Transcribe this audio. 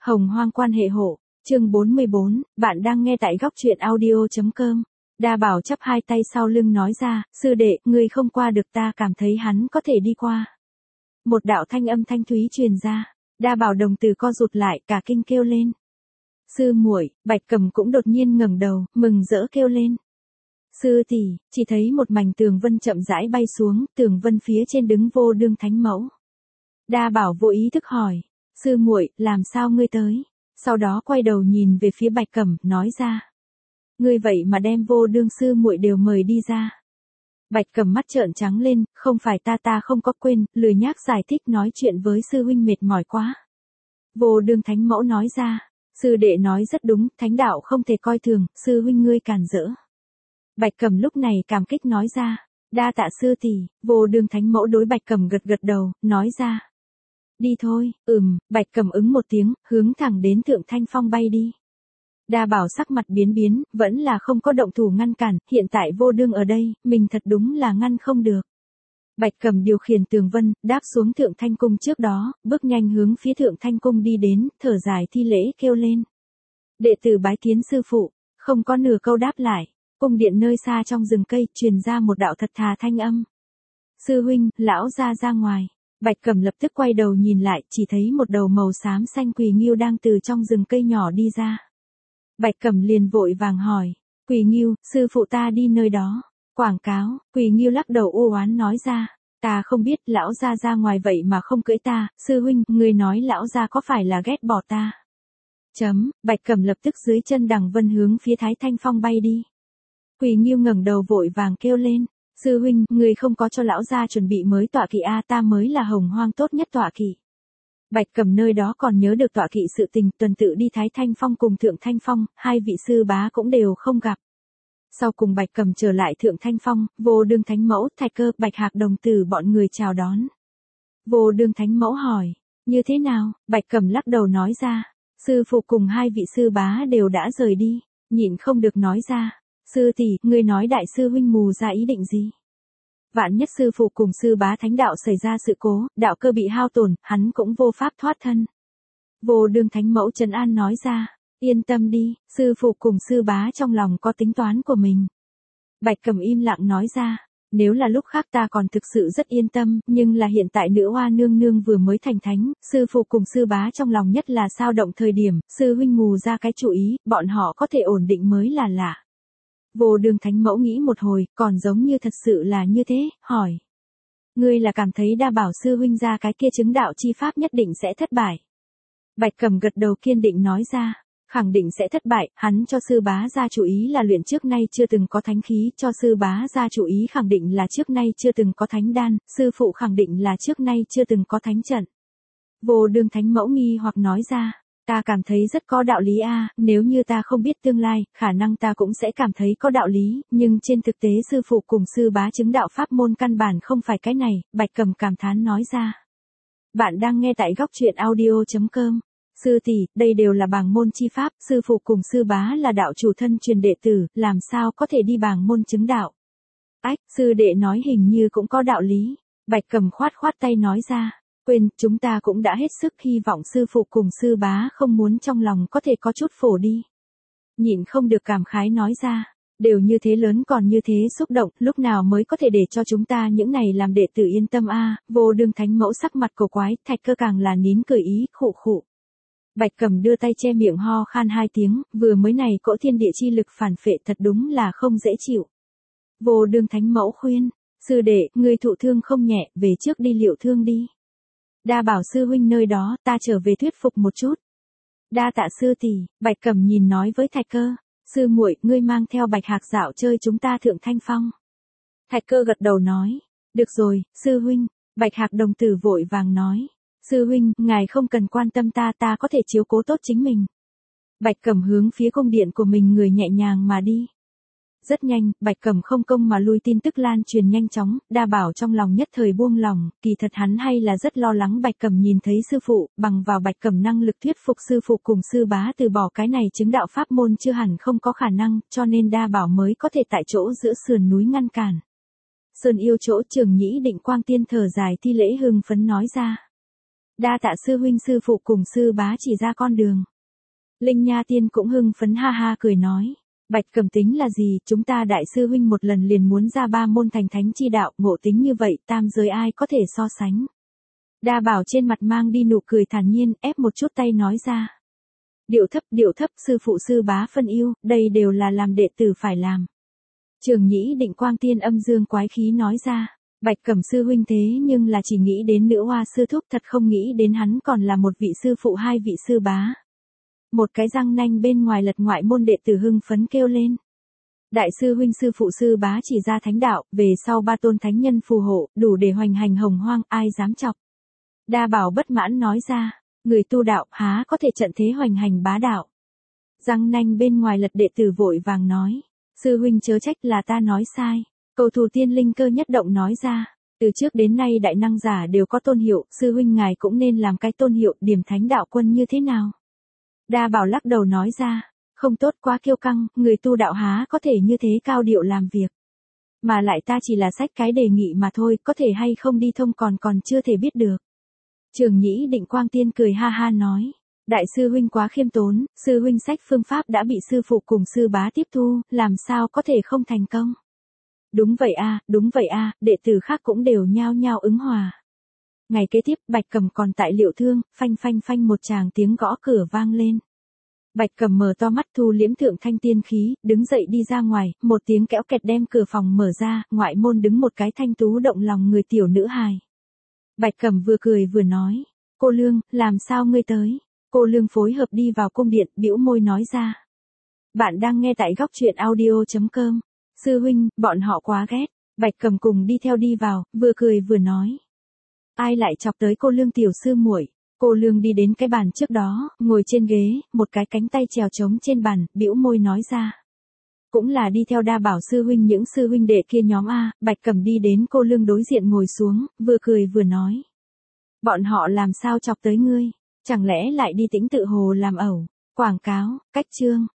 Hồng Hoang quan hệ hộ, chương 44, bạn đang nghe tại góc truyện audio.com. Đa Bảo chắp hai tay sau lưng nói ra, sư đệ, ngươi không qua được ta cảm thấy hắn có thể đi qua. Một đạo thanh âm thanh thúy truyền ra, Đa Bảo đồng tử co rụt lại, cả kinh kêu lên. Sư muội, Bạch Cầm cũng đột nhiên ngẩng đầu, mừng rỡ kêu lên. Sư tỷ, chỉ thấy một mảnh tường vân chậm rãi bay xuống, tường vân phía trên đứng Vô Đương Thánh Mẫu. Đa Bảo vô ý thức hỏi, sư muội, làm sao ngươi tới? Sau đó quay đầu nhìn về phía Bạch Cẩm, nói ra. Ngươi vậy mà đem Vô Đương sư muội đều mời đi ra. Bạch Cẩm mắt trợn trắng lên, không phải ta không có quên, lười nhác giải thích nói chuyện với sư huynh mệt mỏi quá. Vô Đương Thánh Mẫu nói ra, sư đệ nói rất đúng, thánh đạo không thể coi thường, sư huynh ngươi càn rỡ. Bạch Cẩm lúc này cảm kích nói ra, đa tạ sư tỷ. Vô Đương Thánh Mẫu đối Bạch Cẩm gật gật đầu, nói ra. Đi thôi, Bạch Cẩm ứng một tiếng, hướng thẳng đến Thượng Thanh Phong bay đi. Đa Bảo sắc mặt biến, vẫn là không có động thủ ngăn cản, hiện tại Vô Đương ở đây, mình thật đúng là ngăn không được. Bạch Cẩm điều khiển tường vân, đáp xuống Thượng Thanh Cung trước đó, bước nhanh hướng phía Thượng Thanh Cung đi đến, thở dài thi lễ kêu lên. Đệ tử bái kiến sư phụ, không có nửa câu đáp lại, cung điện nơi xa trong rừng cây, truyền ra một đạo thật thà thanh âm. Sư huynh, lão ra ngoài. Bạch Cẩm lập tức quay đầu nhìn lại, chỉ thấy một đầu màu xám xanh Quỳ Ngưu đang từ trong rừng cây nhỏ đi ra. Bạch Cẩm liền vội vàng hỏi, Quỳ Ngưu, sư phụ ta đi nơi đó. Quảng cáo, Quỳ Ngưu lắc đầu u oán nói ra, ta không biết lão ra ngoài vậy mà không cưỡi ta, sư huynh, ngươi nói lão ra có phải là ghét bỏ ta. Bạch Cẩm lập tức dưới chân đằng vân hướng phía Thái Thanh Phong bay đi. Quỳ Ngưu ngẩng đầu vội vàng kêu lên. Sư huynh, người không có cho lão gia chuẩn bị mới tọa kỵ a, ta mới là Hồng Hoang tốt nhất tọa kỵ. Bạch Cẩm nơi đó còn nhớ được tọa kỵ sự tình, tuần tự đi Thái Thanh Phong cùng Thượng Thanh Phong, hai vị sư bá cũng đều không gặp. Sau cùng Bạch Cẩm trở lại Thượng Thanh Phong, Vô Đương Thánh Mẫu, Thạch Cơ, Bạch Hạc đồng tử bọn người chào đón. Vô Đương Thánh Mẫu hỏi, như thế nào? Bạch Cẩm lắc đầu nói ra, sư phụ cùng hai vị sư bá đều đã rời đi, nhịn không được nói ra. Sư tỷ, ngươi nói đại sư huynh mù ra ý định gì? Vạn nhất sư phụ cùng sư bá thánh đạo xảy ra sự cố, đạo cơ bị hao tổn, hắn cũng vô pháp thoát thân. Vô Đương Thánh Mẫu trấn an nói ra, yên tâm đi, sư phụ cùng sư bá trong lòng có tính toán của mình. Bạch Cẩm im lặng nói ra, nếu là lúc khác ta còn thực sự rất yên tâm, nhưng là hiện tại nữ hoa nương nương vừa mới thành thánh, sư phụ cùng sư bá trong lòng nhất là sao động thời điểm, sư huynh mù ra cái chủ ý, bọn họ có thể ổn định mới là lạ. Vô Đương Thánh Mẫu nghĩ một hồi, còn giống như thật sự là như thế, hỏi. Ngươi là cảm thấy Đa Bảo sư huynh ra cái kia chứng đạo chi pháp nhất định sẽ thất bại. Bạch Cẩm gật đầu kiên định nói ra, khẳng định sẽ thất bại, hắn cho sư bá ra chủ ý là luyện trước nay chưa từng có thánh khí, cho sư bá ra chủ ý khẳng định là trước nay chưa từng có thánh đan, sư phụ khẳng định là trước nay chưa từng có thánh trận. Vô Đương Thánh Mẫu nghi hoặc nói ra. Ta cảm thấy rất có đạo lý a, nếu như ta không biết tương lai, khả năng ta cũng sẽ cảm thấy có đạo lý, nhưng trên thực tế sư phụ cùng sư bá chứng đạo pháp môn căn bản không phải cái này, Bạch Cẩm cảm thán nói ra. Bạn đang nghe tại góc truyện audio.com. Sư tỷ, đây đều là bảng môn chi pháp, sư phụ cùng sư bá là đạo chủ thân truyền đệ tử, làm sao có thể đi bảng môn chứng đạo. Ách, sư đệ nói hình như cũng có đạo lý. Bạch Cẩm khoát tay nói ra. Quên, chúng ta cũng đã hết sức hy vọng sư phụ cùng sư bá không muốn trong lòng có thể có chút phổ đi. Nhịn không được cảm khái nói ra, đều như thế lớn còn như thế xúc động, lúc nào mới có thể để cho chúng ta những này làm đệ tử yên tâm a. Vô Đương Thánh Mẫu sắc mặt cổ quái, Thạch Cơ càng là nín cười ý, khụ. Bạch Cẩm đưa tay che miệng ho khan hai tiếng, vừa mới này cỗ thiên địa chi lực phản phệ thật đúng là không dễ chịu. Vô Đương Thánh Mẫu khuyên, sư đệ, ngươi thụ thương không nhẹ, về trước đi liệu thương đi. Đa Bảo sư huynh nơi đó, ta trở về thuyết phục một chút. Đa tạ sư tỷ. Bạch Cẩm nhìn nói với Thạch Cơ, sư muội, ngươi mang theo Bạch Hạc dạo chơi chúng ta Thượng Thanh Phong. Thạch Cơ gật đầu nói, được rồi, sư huynh. Bạch Hạc đồng tử vội vàng nói, sư huynh, ngài không cần quan tâm ta có thể chiếu cố tốt chính mình. Bạch Cẩm hướng phía cung điện của mình người nhẹ nhàng mà đi. Rất nhanh, Bạch Cẩm không công mà lui tin tức lan truyền nhanh chóng, Đa Bảo trong lòng nhất thời buông lòng, kỳ thật hắn hay là rất lo lắng Bạch Cẩm nhìn thấy sư phụ, bằng vào Bạch Cẩm năng lực thuyết phục sư phụ cùng sư bá từ bỏ cái này chứng đạo pháp môn chưa hẳn không có khả năng, cho nên Đa Bảo mới có thể tại chỗ giữa sườn núi ngăn cản. Sơn yêu chỗ Trường Nhĩ Định Quang Tiên thở dài thi lễ hưng phấn nói ra. Đa tạ sư huynh sư phụ cùng sư bá chỉ ra con đường. Linh Nha Tiên cũng hưng phấn ha ha cười nói. Bạch Cầm tính là gì, chúng ta đại sư huynh một lần liền muốn ra 3 môn thành thánh chi đạo, ngộ tính như vậy, tam giới ai có thể so sánh. Đa Bảo trên mặt mang đi nụ cười thản nhiên, ép một chút tay nói ra. Điệu thấp, sư phụ sư bá phân yêu, đây đều là làm đệ tử phải làm. Trường Nhĩ Định Quang Tiên âm dương quái khí nói ra. Bạch Cẩm sư huynh thế nhưng là chỉ nghĩ đến nữ hoa sư thúc, thật không nghĩ đến hắn còn là một vị sư phụ, 2 vị sư bá. Một cái răng nanh bên ngoài lật ngoại môn đệ tử hưng phấn kêu lên. Đại sư huynh sư phụ sư bá chỉ ra thánh đạo, về sau 3 tôn thánh nhân phù hộ, đủ để hoành hành hồng hoang, ai dám chọc. Đa Bảo bất mãn nói ra, người tu đạo há có thể trận thế hoành hành bá đạo. Răng nanh bên ngoài lật đệ tử vội vàng nói, sư huynh chớ trách là ta nói sai. Cầu thủ Tiên Linh Cơ nhất động nói ra, từ trước đến nay đại năng giả đều có tôn hiệu, sư huynh ngài cũng nên làm cái tôn hiệu, điểm thánh đạo quân như thế nào. Đa Bảo lắc đầu nói ra, không tốt, quá kiêu căng, người tu đạo há có thể như thế cao điệu làm việc. Mà lại ta chỉ là sách cái đề nghị mà thôi, có thể hay không đi thông còn chưa thể biết được. Trường Nhĩ Định Quang Tiên cười ha ha nói, đại sư huynh quá khiêm tốn, sư huynh sách phương pháp đã bị sư phụ cùng sư bá tiếp thu, làm sao có thể không thành công. Đúng vậy a, đệ tử khác cũng đều nhao nhao ứng hòa. Ngày kế tiếp, Bạch Cầm còn tại liệu thương, phanh một tràng tiếng gõ cửa vang lên. Bạch Cầm mở to mắt thu liễm thượng thanh tiên khí, đứng dậy đi ra ngoài, một tiếng kéo kẹt đem cửa phòng mở ra, ngoại môn đứng một cái thanh tú động lòng người tiểu nữ hài. Bạch Cầm vừa cười vừa nói, cô Lương, làm sao ngươi tới? Cô Lương phối hợp đi vào cung điện, bĩu môi nói ra. Bạn đang nghe tại góc truyện audio.com. Sư huynh, bọn họ quá ghét. Bạch Cầm cùng đi theo đi vào, vừa cười vừa nói. Ai lại chọc tới cô Lương tiểu sư muội? Cô Lương đi đến cái bàn trước đó, ngồi trên ghế, một cái cánh tay trèo trống trên bàn, bĩu môi nói ra. Cũng là đi theo Đa Bảo sư huynh những sư huynh đệ kia nhóm A. Bạch Cầm đi đến cô Lương đối diện ngồi xuống, vừa cười vừa nói. Bọn họ làm sao chọc tới ngươi? Chẳng lẽ lại đi Tĩnh Tự Hồ làm ẩu? Quảng cáo, cách chương.